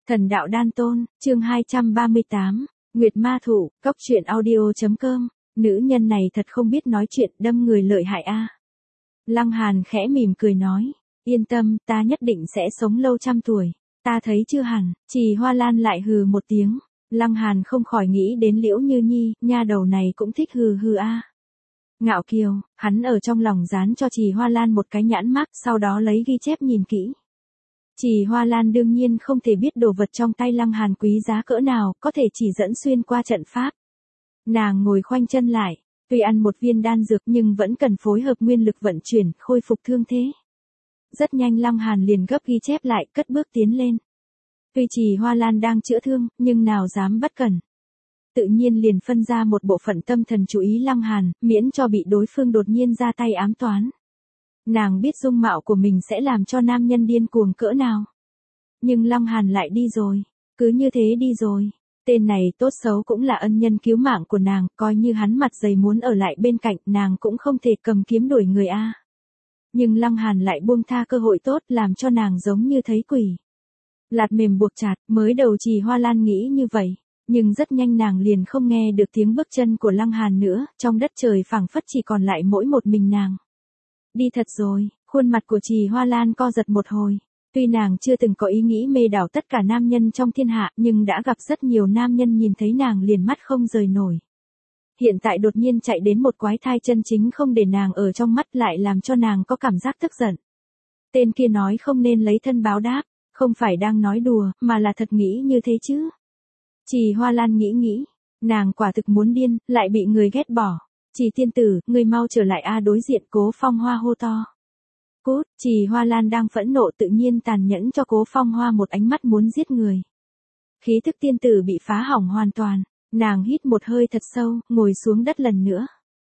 Thần đạo đan tôn, chương 238, Nguyệt Ma Thủ, Cóc truyện audio.com, nữ nhân này thật không biết nói chuyện, đâm người lợi hại a. Lăng Hàn khẽ mỉm cười nói, yên tâm, ta nhất định sẽ sống lâu trăm tuổi, ta thấy chưa hẳn. Trì Hoa Lan lại hừ một tiếng, Lăng Hàn không khỏi nghĩ đến Liễu Như Nhi, nha đầu này cũng thích hừ hừ a. Ngạo kiều, hắn ở trong lòng dán cho Trì Hoa Lan một cái nhãn mác, sau đó lấy ghi chép nhìn kỹ. Trì Hoa Lan đương nhiên không thể biết đồ vật trong tay Lăng Hàn quý giá cỡ nào, có thể chỉ dẫn xuyên qua trận pháp. Nàng ngồi khoanh chân lại, tuy ăn một viên đan dược nhưng vẫn cần phối hợp nguyên lực vận chuyển, khôi phục thương thế. Rất nhanh Lăng Hàn liền gấp ghi chép lại, cất bước tiến lên. Tuy Trì Hoa Lan đang chữa thương, nhưng nào dám bất cẩn. Tự nhiên liền phân ra một bộ phận tâm thần chú ý Lăng Hàn, miễn cho bị đối phương đột nhiên ra tay ám toán. Nàng biết dung mạo của mình sẽ làm cho nam nhân điên cuồng cỡ nào. Nhưng Lăng Hàn lại đi rồi, cứ như thế đi rồi. Tên này tốt xấu cũng là ân nhân cứu mạng của nàng, coi như hắn mặt dày muốn ở lại bên cạnh, nàng cũng không thể cầm kiếm đuổi người a. Nhưng Lăng Hàn lại buông tha cơ hội tốt, làm cho nàng giống như thấy quỷ. Lạt mềm buộc chặt, mới đầu Trì Hoa Lan nghĩ như vậy, nhưng rất nhanh nàng liền không nghe được tiếng bước chân của Lăng Hàn nữa, trong đất trời phảng phất chỉ còn lại mỗi một mình nàng. Đi thật rồi, khuôn mặt của Trì Hoa Lan co giật một hồi. Tuy nàng chưa từng có ý nghĩ mê đảo tất cả nam nhân trong thiên hạ, nhưng đã gặp rất nhiều nam nhân nhìn thấy nàng liền mắt không rời nổi. Hiện tại đột nhiên chạy đến một quái thai chân chính không để nàng ở trong mắt, lại làm cho nàng có cảm giác tức giận. Tên kia nói không nên lấy thân báo đáp, không phải đang nói đùa, mà là thật nghĩ như thế chứ. Trì Hoa Lan nghĩ, nàng quả thực muốn điên, lại bị người ghét bỏ. Trì tiên tử, ngươi mau trở lại a. Đối diện Cố Phong Hoa hô to. Cút. Trì Hoa Lan đang phẫn nộ tự nhiên tàn nhẫn cho Cố Phong Hoa một ánh mắt muốn giết người. Khí thức tiên tử bị phá hỏng hoàn toàn, nàng hít một hơi thật sâu, ngồi xuống đất lần nữa.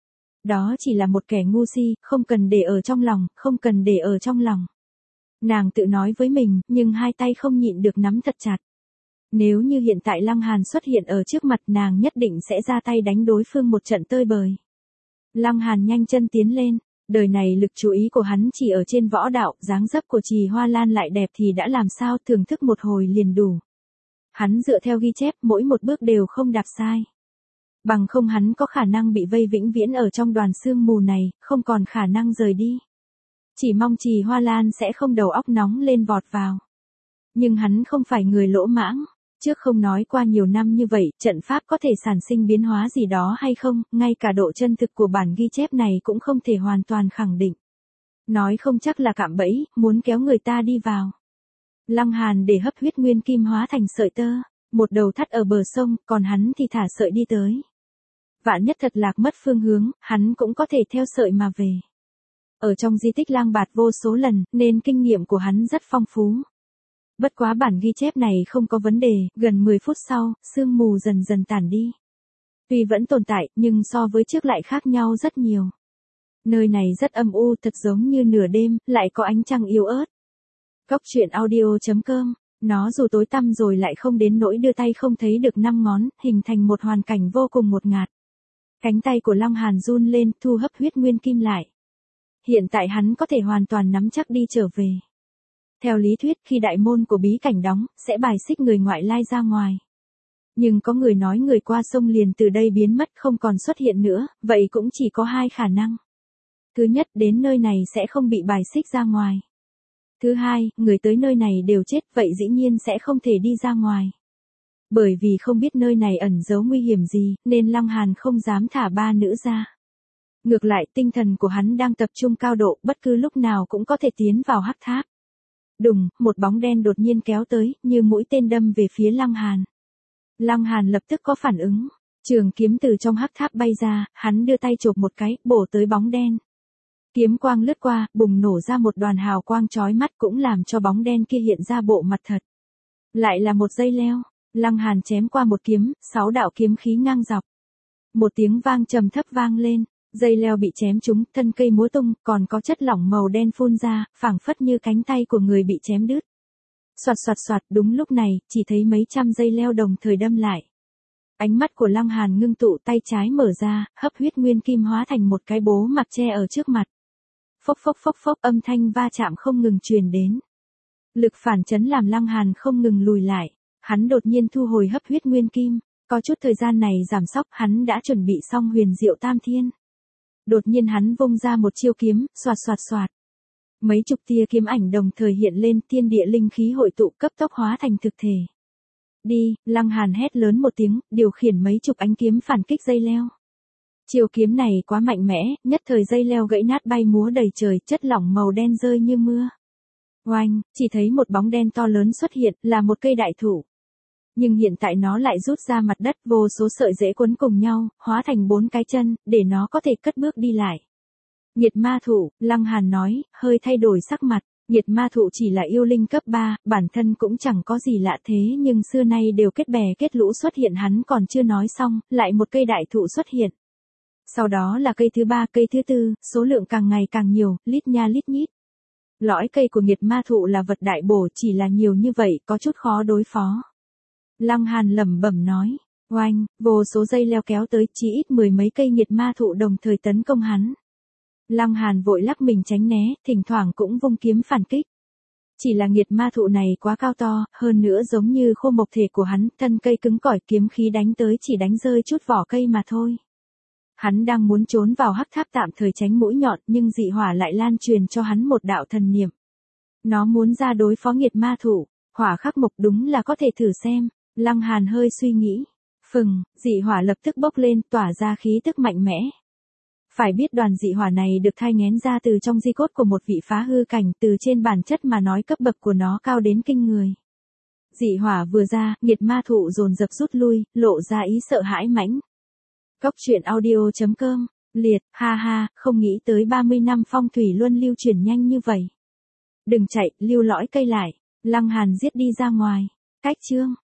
Đó chỉ là một kẻ ngu si, không cần để ở trong lòng, không cần để ở trong lòng. Nàng tự nói với mình, nhưng hai tay không nhịn được nắm thật chặt. Nếu như hiện tại Lăng Hàn xuất hiện ở trước mặt, nàng nhất định sẽ ra tay đánh đối phương một trận tơi bời. Lăng Hàn nhanh chân tiến lên, đời này lực chú ý của hắn chỉ ở trên võ đạo, dáng dấp của Trì Hoa Lan lại đẹp thì đã làm sao, thưởng thức một hồi liền đủ. Hắn dựa theo ghi chép, mỗi một bước đều không đạp sai. Bằng không hắn có khả năng bị vây vĩnh viễn ở trong đoàn sương mù này, không còn khả năng rời đi. Chỉ mong Trì Hoa Lan sẽ không đầu óc nóng lên vọt vào. Nhưng hắn không phải người lỗ mãng. Trước không nói qua nhiều năm như vậy, trận pháp có thể sản sinh biến hóa gì đó hay không, ngay cả độ chân thực của bản ghi chép này cũng không thể hoàn toàn khẳng định. Nói không chắc là cạm bẫy, muốn kéo người ta đi vào. Lăng Hàn để hấp huyết nguyên kim hóa thành sợi tơ, một đầu thắt ở bờ sông, còn hắn thì thả sợi đi tới. Vạn nhất thật lạc mất phương hướng, hắn cũng có thể theo sợi mà về. Ở trong di tích Lang Bạt vô số lần, nên kinh nghiệm của hắn rất phong phú. Bất quá bản ghi chép này không có vấn đề, gần 10 phút sau, sương mù dần dần tản đi. Tuy vẫn tồn tại, nhưng so với trước lại khác nhau rất nhiều. Nơi này rất âm u, thật giống như nửa đêm, lại có ánh trăng yếu ớt. Cóc truyện audio.com, nó dù tối tăm rồi lại không đến nỗi đưa tay không thấy được 5 ngón, hình thành một hoàn cảnh vô cùng ngột ngạt. Cánh tay của Lăng Hàn run lên, thu hấp huyết nguyên kim lại. Hiện tại hắn có thể hoàn toàn nắm chắc đi trở về. Theo lý thuyết, khi đại môn của bí cảnh đóng, sẽ bài xích người ngoại lai ra ngoài. Nhưng có người nói người qua sông liền từ đây biến mất, không còn xuất hiện nữa, vậy cũng chỉ có hai khả năng. Thứ nhất, đến nơi này sẽ không bị bài xích ra ngoài. Thứ hai, người tới nơi này đều chết, vậy dĩ nhiên sẽ không thể đi ra ngoài. Bởi vì không biết nơi này ẩn giấu nguy hiểm gì, nên Lăng Hàn không dám thả ba nữ ra. Ngược lại, tinh thần của hắn đang tập trung cao độ, bất cứ lúc nào cũng có thể tiến vào hắc tháp. Đùng, một bóng đen đột nhiên kéo tới, như mũi tên đâm về phía Lăng Hàn. Lăng Hàn lập tức có phản ứng, trường kiếm từ trong hắc tháp bay ra, hắn đưa tay chộp một cái, bổ tới bóng đen. Kiếm quang lướt qua, bùng nổ ra một đoàn hào quang chói mắt, cũng làm cho bóng đen kia hiện ra bộ mặt thật. Lại là một dây leo, Lăng Hàn chém qua một kiếm, 6 đạo kiếm khí ngang dọc. Một tiếng vang trầm thấp vang lên. Dây leo bị chém trúng, thân cây múa tung, còn có chất lỏng màu đen phun ra, phảng phất như cánh tay của người bị chém đứt. Soạt soạt soạt, đúng lúc này, chỉ thấy mấy trăm dây leo đồng thời đâm lại. Ánh mắt của Lăng Hàn ngưng tụ, tay trái mở ra, hấp huyết nguyên kim hóa thành một cái bố mặc che ở trước mặt. Phốc phốc phốc phốc, âm thanh va chạm không ngừng truyền đến. Lực phản chấn làm Lăng Hàn không ngừng lùi lại. Hắn đột nhiên thu hồi hấp huyết nguyên kim, có chút thời gian này giảm sóc, hắn đã chuẩn bị xong huyền diệu tam thiên. Đột nhiên hắn vung ra một chiêu kiếm, xoạt xoạt xoạt. Mấy chục tia kiếm ảnh đồng thời hiện lên, thiên địa linh khí hội tụ cấp tốc hóa thành thực thể. Đi, Lăng Hàn hét lớn một tiếng, điều khiển mấy chục ánh kiếm phản kích dây leo. Chiêu kiếm này quá mạnh mẽ, nhất thời dây leo gãy nát bay múa đầy trời, chất lỏng màu đen rơi như mưa. Oanh, chỉ thấy một bóng đen to lớn xuất hiện, là một cây đại thụ. Nhưng hiện tại nó lại rút ra mặt đất, vô số sợi rễ quấn cùng nhau, hóa thành 4 cái chân, để nó có thể cất bước đi lại. Nhiệt ma thụ, Lăng Hàn nói, hơi thay đổi sắc mặt. Nhiệt ma thụ chỉ là yêu linh cấp 3, bản thân cũng chẳng có gì lạ thế nhưng xưa nay đều kết bè kết lũ xuất hiện, hắn còn chưa nói xong, lại một cây đại thụ xuất hiện. Sau đó là cây thứ 3, cây thứ 4, số lượng càng ngày càng nhiều, lít nha lít nhít. Lõi cây của nhiệt ma thụ là vật đại bổ, chỉ là nhiều như vậy có chút khó đối phó. Lăng Hàn lẩm bẩm nói, oanh, vô số dây leo kéo tới, chỉ ít 10 mấy cây nhiệt ma thụ đồng thời tấn công hắn. Lăng Hàn vội lắc mình tránh né, thỉnh thoảng cũng vung kiếm phản kích. Chỉ là nhiệt ma thụ này quá cao to, hơn nữa giống như khô mộc thể của hắn, thân cây cứng cỏi, kiếm khí đánh tới chỉ đánh rơi chút vỏ cây mà thôi. Hắn đang muốn trốn vào hắc tháp tạm thời tránh mũi nhọn, nhưng dị hỏa lại lan truyền cho hắn một đạo thần niệm. Nó muốn ra đối phó nhiệt ma thụ, hỏa khắc mộc đúng là có thể thử xem. Lăng Hàn hơi suy nghĩ. Phừng, dị hỏa lập tức bốc lên, tỏa ra khí tức mạnh mẽ. Phải biết đoàn dị hỏa này được thai nghén ra từ trong di cốt của một vị phá hư cảnh, từ trên bản chất mà nói cấp bậc của nó cao đến kinh người. Dị hỏa vừa ra, nhiệt ma thụ dồn dập rút lui, lộ ra ý sợ hãi mãnh. Cốc truyện audio.com, liệt, ha ha, không nghĩ tới 30 năm phong thủy luân lưu chuyển nhanh như vậy. Đừng chạy, lưu lõi cây lại. Lăng Hàn giết đi ra ngoài. Cách chương.